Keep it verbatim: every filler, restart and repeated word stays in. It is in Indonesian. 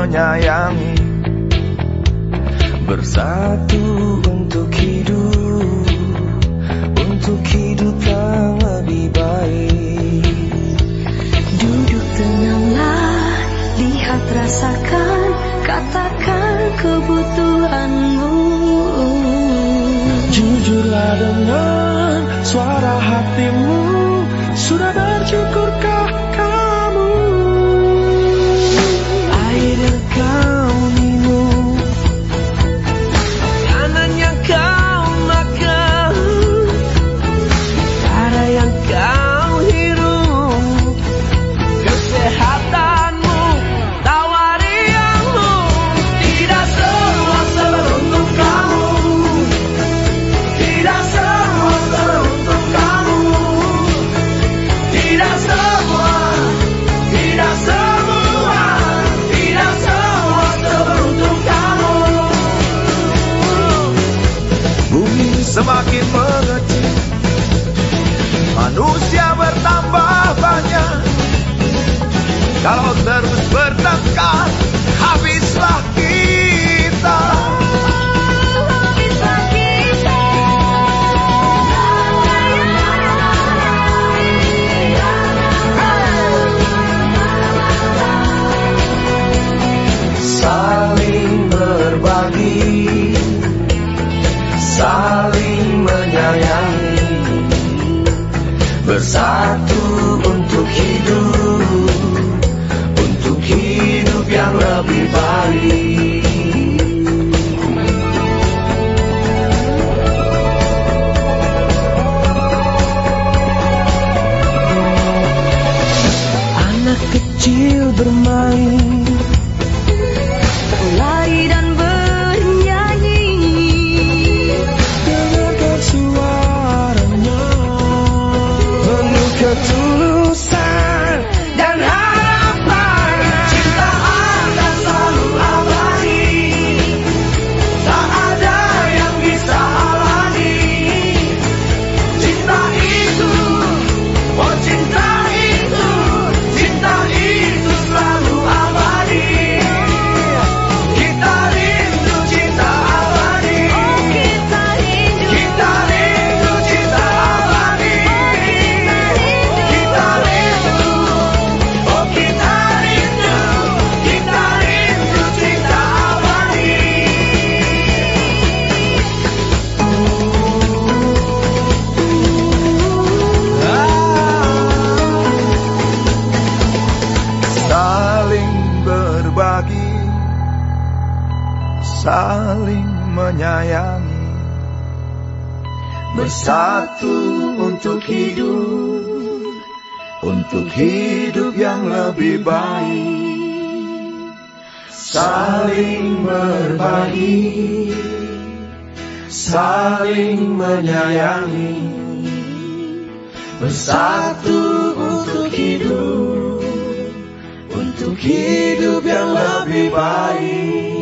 menyayangi, bersatu untuk hidup, untuk hidup yang lebih baik. Duduk tenanglah, lihat rasakan, katakan kebutuhanmu. Jujurlah dengan suara hatimu, sudah bersyukurkah kamu? Air yang kau minum, makanan yang kau makan, cara yang kau hirup, kesehatanmu, tawarianmu, tidak semua teruntuk kamu, tidak semua teruntuk kamu, tidak semua, tidak semua, tidak semua teruntuk kamu. Bumi semakin mengecil, manusia bertambah banyak. Kalau terus bertengkar, habislah kita. Habislah kita. Saling berbagi, saling menyayangi, bersatu untuk hidup, untuk hidup yang lebih baik. Anak kecil bermain, Lari dan bernyanyi, dengarkan suaranya, penuh ketulusan dan harapan. Cinta akan selalu abadi, tak ada yang bisa halangi. Cinta itu, oh cinta itu, cinta itu selalu abadi. Kita rindu cinta abadi, oh kita rindu, kita rindu cinta abadi. Kita rindu, oh kita rindu, kita rindu cinta abadi. Saling berbagi, saling menyayangi, bersatu untuk hidup, untuk hidup yang lebih baik. Saling berbagi, saling menyayangi, bersatu untuk hidup, untuk hidup yang lebih baik.